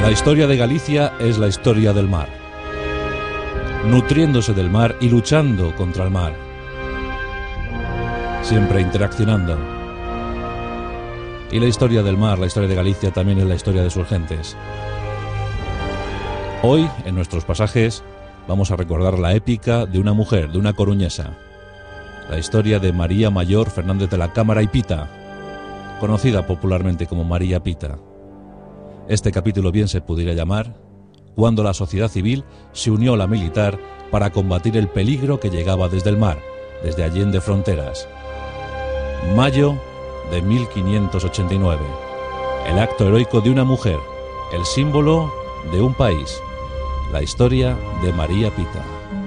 La historia de Galicia es la historia del mar, nutriéndose del mar y luchando contra el mar, siempre interaccionando. Y la historia del mar, la historia de Galicia, también es la historia de sus gentes. Hoy, en nuestros pasajes, vamos a recordar la épica de una mujer, de una coruñesa, la historia de María Mayor Fernández de la Cámara y Pita, conocida popularmente como María Pita. Este capítulo bien se pudiera llamar Cuando la sociedad civil se unió a la militar para combatir el peligro que llegaba desde el mar, desde allende fronteras. Mayo de 1589. El acto heroico de una mujer, el símbolo de un país, la historia de María Pita.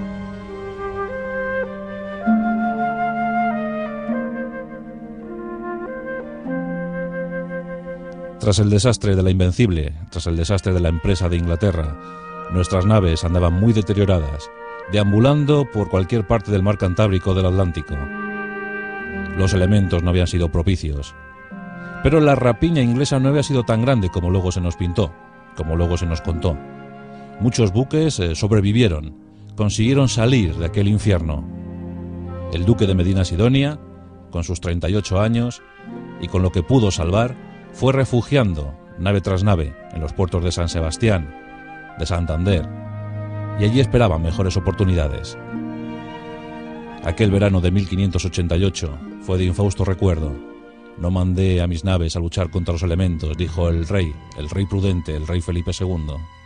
Tras el desastre de la Invencible, tras el desastre de la empresa de Inglaterra, nuestras naves andaban muy deterioradas, deambulando por cualquier parte del mar Cantábrico del Atlántico. Los elementos no habían sido propicios. Pero la rapiña inglesa no había sido tan grande como luego se nos pintó, como luego se nos contó. Muchos buques sobrevivieron, consiguieron salir de aquel infierno. El duque de Medina Sidonia, con sus 38 años, y con lo que pudo salvar, fue refugiando, nave tras nave, en los puertos de San Sebastián, de Santander, y allí esperaban mejores oportunidades. Aquel verano de 1588 fue de infausto recuerdo. No mandé a mis naves a luchar contra los elementos, dijo el rey prudente, el rey Felipe II.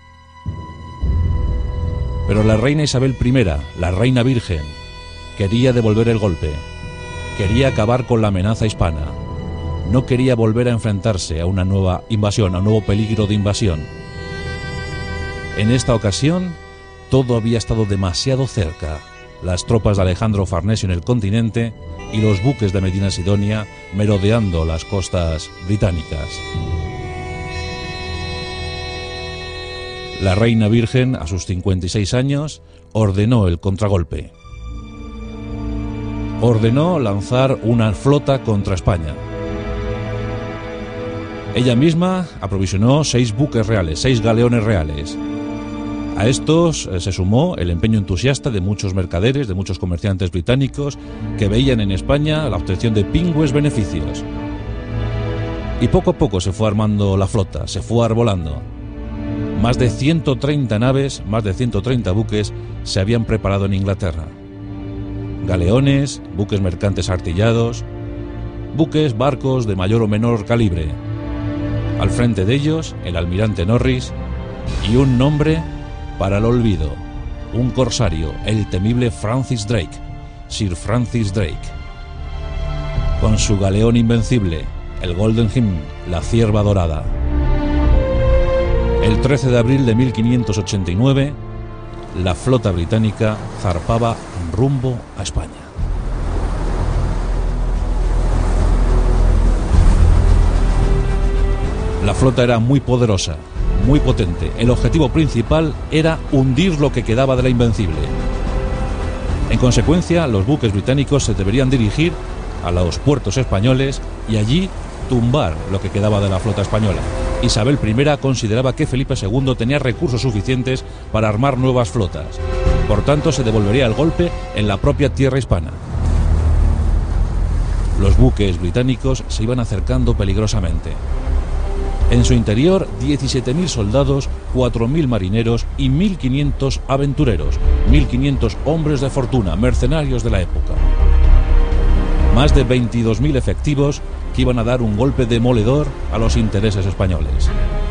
Pero la reina Isabel I, la reina virgen, quería devolver el golpe, quería acabar con la amenaza hispana. No quería volver a enfrentarse a una nueva invasión, a un nuevo peligro de invasión. En esta ocasión, todo había estado demasiado cerca. Las tropas de Alejandro Farnesio en el continente y los buques de Medina Sidonia merodeando las costas británicas. La reina virgen, a sus 56 años, ordenó el contragolpe. Ordenó lanzar una flota contra España. Ella misma aprovisionó 6 buques reales, 6 galeones reales. A estos se sumó el empeño entusiasta de muchos mercaderes, de muchos comerciantes británicos que veían en España la obtención de pingües beneficios. Y poco a poco se fue armando la flota, se fue arbolando. Más de 130 naves, más de 130 buques se habían preparado en Inglaterra. Galeones, buques mercantes artillados, buques, barcos de mayor o menor calibre. Al frente de ellos, el almirante Norris y un nombre para el olvido, un corsario, el temible Francis Drake, Sir Francis Drake. Con su galeón invencible, el Golden Hind, la Cierva Dorada. El 13 de abril de 1589, la flota británica zarpaba rumbo a España. La flota era muy poderosa, muy potente. El objetivo principal era hundir lo que quedaba de la Invencible. En consecuencia, los buques británicos se deberían dirigir a los puertos españoles y allí tumbar lo que quedaba de la flota española. Isabel I consideraba que Felipe II tenía recursos suficientes para armar nuevas flotas. Por tanto, se devolvería el golpe en la propia tierra hispana. Los buques británicos se iban acercando peligrosamente. En su interior, 17.000 soldados, 4.000 marineros y 1.500 aventureros, 1.500 hombres de fortuna, mercenarios de la época. Más de 22.000 efectivos que iban a dar un golpe demoledor a los intereses españoles.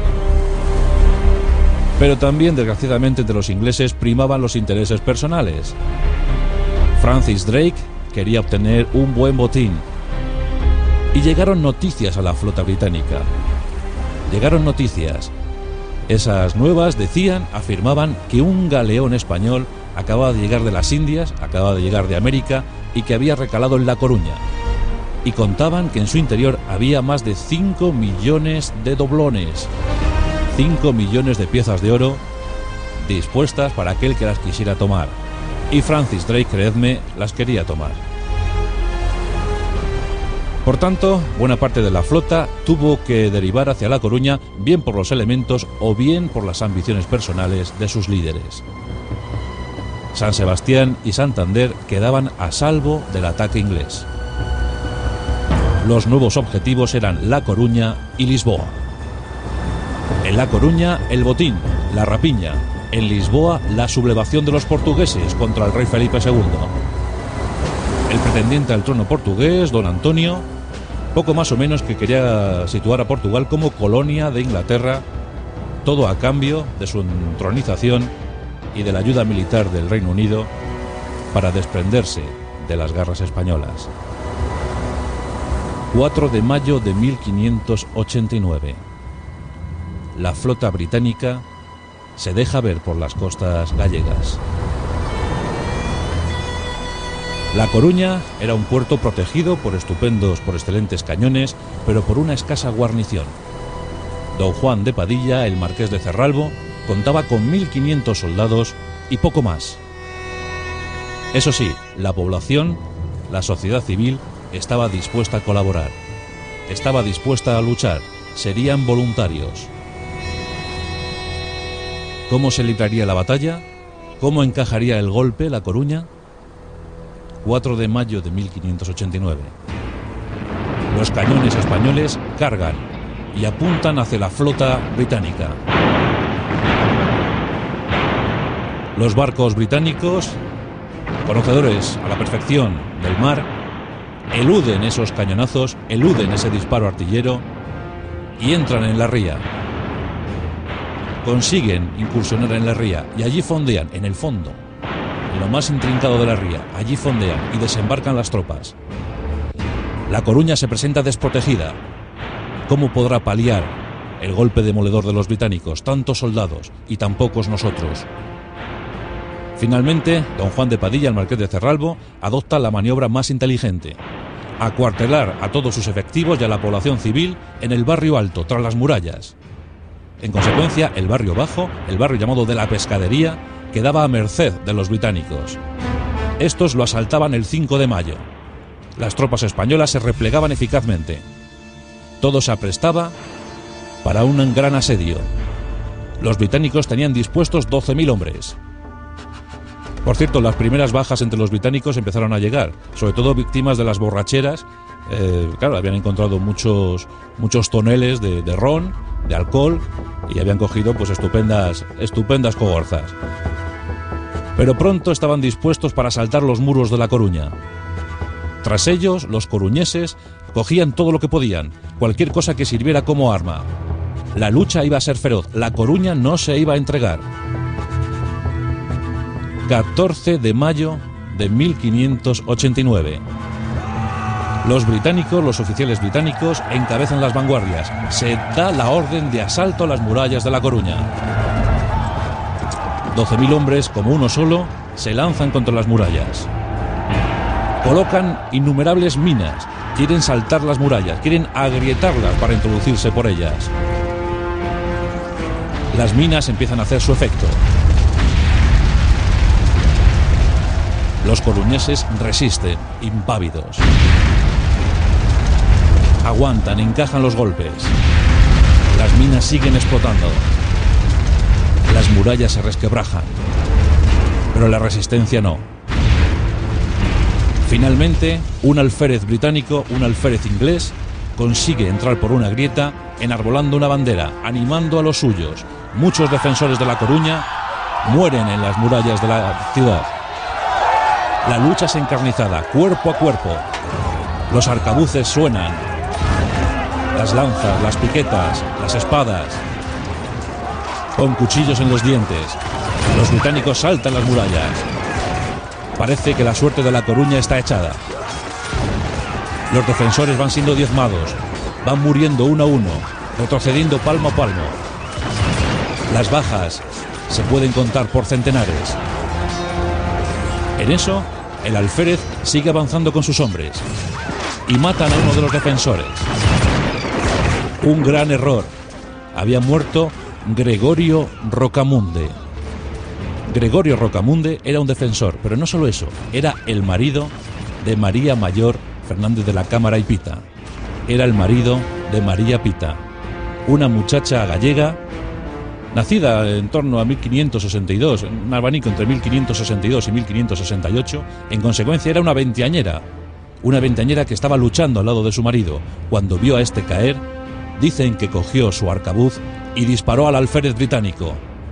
Pero también, desgraciadamente, entre los ingleses primaban los intereses personales. Francis Drake quería obtener un buen botín. Y llegaron noticias a la flota británica. Llegaron noticias. Esas nuevas afirmaban que un galeón español acababa de llegar de las Indias, acababa de llegar de América y que había recalado en La Coruña. Y contaban que en su interior había más de 5 millones de doblones, 5 millones de piezas de oro dispuestas para aquel que las quisiera tomar. Y Francis Drake, creedme, las quería tomar. Por tanto, buena parte de la flota tuvo que derivar hacia La Coruña, bien por los elementos o bien por las ambiciones personales de sus líderes. San Sebastián y Santander quedaban a salvo del ataque inglés. Los nuevos objetivos eran La Coruña y Lisboa. En La Coruña, el botín, la rapiña. En Lisboa, la sublevación de los portugueses contra el rey Felipe II. El pretendiente al trono portugués, don Antonio, poco más o menos que quería situar a Portugal como colonia de Inglaterra, todo a cambio de su entronización y de la ayuda militar del Reino Unido para desprenderse de las garras españolas. 4 de mayo de 1589. La flota británica se deja ver por las costas gallegas. La Coruña era un puerto protegido por excelentes cañones, pero por una escasa guarnición. Don Juan de Padilla, el marqués de Cerralbo, contaba con 1.500 soldados y poco más. Eso sí, la población, la sociedad civil, estaba dispuesta a colaborar, estaba dispuesta a luchar, serían voluntarios. ¿Cómo se libraría la batalla? ¿Cómo encajaría el golpe La Coruña? 4 de mayo de 1589. Los cañones españoles cargan y apuntan hacia la flota británica. Los barcos británicos, conocedores a la perfección del mar, eluden esos cañonazos, eluden ese disparo artillero y entran en la ría. Consiguen incursionar en la ría y allí fondean, en el fondo, en lo más intrincado de la ría, allí fondean y desembarcan las tropas. La Coruña se presenta desprotegida. ¿Cómo podrá paliar el golpe demoledor de los británicos? Tantos soldados y tan pocos nosotros. Finalmente, don Juan de Padilla, el marqués de Cerralbo, adopta la maniobra más inteligente: acuartelar a todos sus efectivos y a la población civil en el barrio alto, tras las murallas. En consecuencia, el barrio bajo, el barrio llamado de la Pescadería, quedaba a merced de los británicos. Estos lo asaltaban el 5 de mayo. Las tropas españolas se replegaban eficazmente. Todo se aprestaba para un gran asedio. Los británicos tenían dispuestos 12.000 hombres. Por cierto, las primeras bajas entre los británicos empezaron a llegar, sobre todo víctimas de las borracheras. Claro, habían encontrado muchos toneles de ron, de alcohol, y habían cogido pues estupendas cogorzas. Pero pronto estaban dispuestos para asaltar los muros de La Coruña. Tras ellos, los coruñeses cogían todo lo que podían, cualquier cosa que sirviera como arma. La lucha iba a ser feroz, La Coruña no se iba a entregar. 14 de mayo de 1589. Los británicos, los oficiales británicos, encabezan las vanguardias. Se da la orden de asalto a las murallas de La Coruña. 12.000 hombres, como uno solo, se lanzan contra las murallas. Colocan innumerables minas, quieren saltar las murallas, quieren agrietarlas para introducirse por ellas. Las minas empiezan a hacer su efecto. Los coruñeses resisten, impávidos. Aguantan, encajan los golpes. Las minas siguen explotando. Las murallas se resquebrajan. Pero la resistencia no. Finalmente, un alférez británico, un alférez inglés, consigue entrar por una grieta, enarbolando una bandera, animando a los suyos. Muchos defensores de La Coruña mueren en las murallas de la ciudad. La lucha es encarnizada, cuerpo a cuerpo. Los arcabuces suenan. Las lanzas, las piquetas, las espadas. Con cuchillos en los dientes, los británicos saltan las murallas. Parece que la suerte de La Coruña está echada. Los defensores van siendo diezmados, van muriendo uno a uno, retrocediendo palmo a palmo. Las bajas se pueden contar por centenares. En eso, el alférez sigue avanzando con sus hombres y matan a uno de los defensores. Un gran error. Había muerto Gregorio Rocamunde. Gregorio Rocamunde era un defensor, pero no solo eso, era el marido de María Mayor Fernández de la Cámara y Pita. era el marido de María Pita, una muchacha gallega nacida en torno a 1562, un abanico entre 1562 y 1568. En consecuencia era una veinteañera que estaba luchando al lado de su marido. Cuando vio a este caer, dicen que cogió su arcabuz y disparó al alférez británico.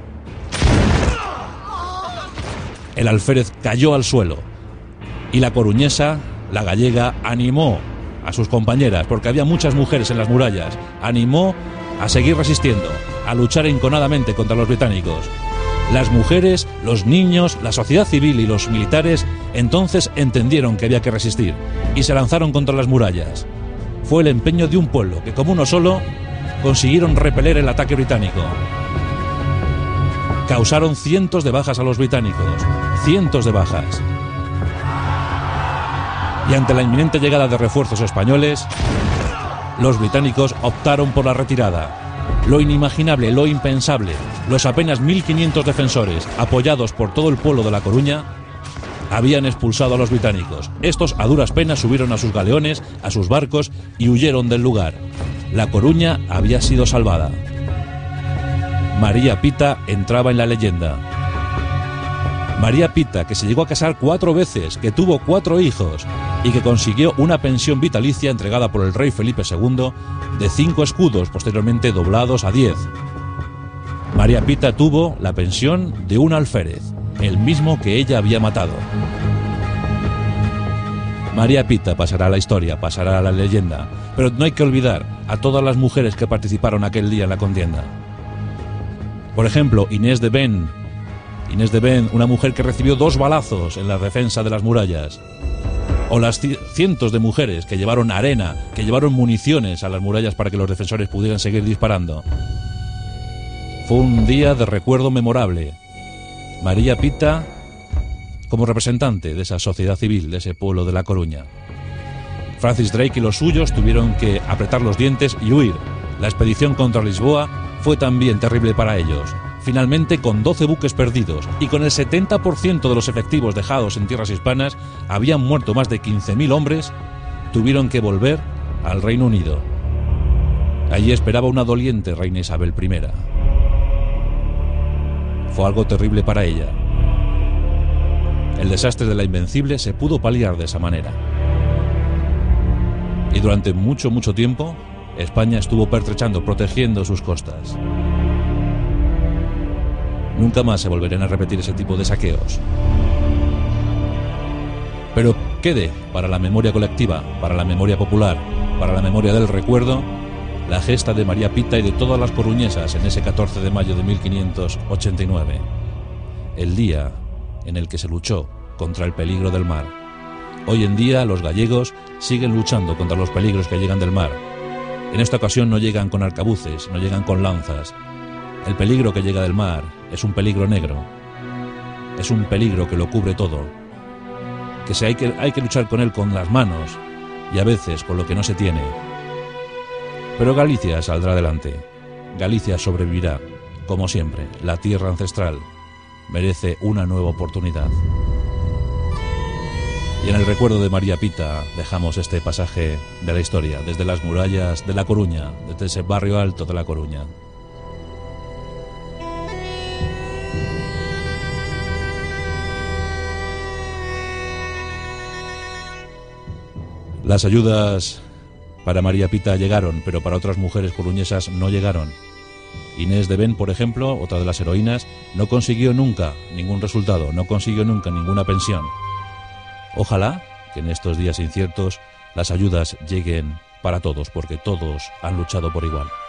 El alférez cayó al suelo y la coruñesa, la gallega, animó a sus compañeras, porque había muchas mujeres en las murallas, animó a seguir resistiendo, a luchar enconadamente contra los británicos. Las mujeres, los niños, la sociedad civil y los militares entonces entendieron que había que resistir y se lanzaron contra las murallas. Fue el empeño de un pueblo que, como uno solo, consiguieron repeler el ataque británico. Causaron cientos de bajas a los británicos, cientos de bajas. Y ante la inminente llegada de refuerzos españoles, los británicos optaron por la retirada. Lo inimaginable, lo impensable, los apenas 1.500 defensores, apoyados por todo el pueblo de La Coruña, habían expulsado a los británicos. Estos a duras penas subieron a sus galeones, a sus barcos y huyeron del lugar. La Coruña había sido salvada. María Pita entraba en la leyenda. María Pita, que se llegó a casar 4 veces, que tuvo 4 hijos y que consiguió una pensión vitalicia entregada por el rey Felipe II de 5 escudos, posteriormente doblados a 10. María Pita tuvo la pensión de un alférez, el mismo que ella había matado. María Pita pasará a la historia, pasará a la leyenda, pero no hay que olvidar a todas las mujeres que participaron aquel día en la contienda. Por ejemplo, Inés de Ben, una mujer que recibió 2 balazos en la defensa de las murallas. O las cientos de mujeres que llevaron arena, que llevaron municiones a las murallas para que los defensores pudieran seguir disparando. Fue un día de recuerdo memorable. María Pita como representante de esa sociedad civil, de ese pueblo de La Coruña. Francis Drake y los suyos tuvieron que apretar los dientes y huir. La expedición contra Lisboa fue también terrible para ellos. Finalmente, con 12 buques perdidos y con el 70% de los efectivos dejados en tierras hispanas, habían muerto más de 15.000 hombres, tuvieron que volver al Reino Unido. Allí esperaba una doliente reina Isabel I. Fue algo terrible para ella. El desastre de la Invencible se pudo paliar de esa manera. Y durante mucho tiempo, España estuvo pertrechando, protegiendo sus costas. Nunca más se volverán a repetir ese tipo de saqueos. Pero quede para la memoria colectiva, para la memoria popular, para la memoria del recuerdo, la gesta de María Pita y de todas las coruñesas en ese 14 de mayo de 1589, el día en el que se luchó contra el peligro del mar. Hoy en día los gallegos siguen luchando contra los peligros que llegan del mar. En esta ocasión no llegan con arcabuces, no llegan con lanzas. El peligro que llega del mar es un peligro negro, es un peligro que lo cubre todo, que hay que luchar con él con las manos y a veces con lo que no se tiene. Pero Galicia saldrá adelante, Galicia sobrevivirá, como siempre. La tierra ancestral merece una nueva oportunidad. Y en el recuerdo de María Pita dejamos este pasaje de la historia, desde las murallas de La Coruña, desde ese barrio alto de La Coruña. Las ayudas para María Pita llegaron, pero para otras mujeres coruñesas no llegaron. Inés de Ben, por ejemplo, otra de las heroínas, no consiguió nunca ningún resultado, no consiguió nunca ninguna pensión. Ojalá que en estos días inciertos las ayudas lleguen para todos, porque todos han luchado por igual.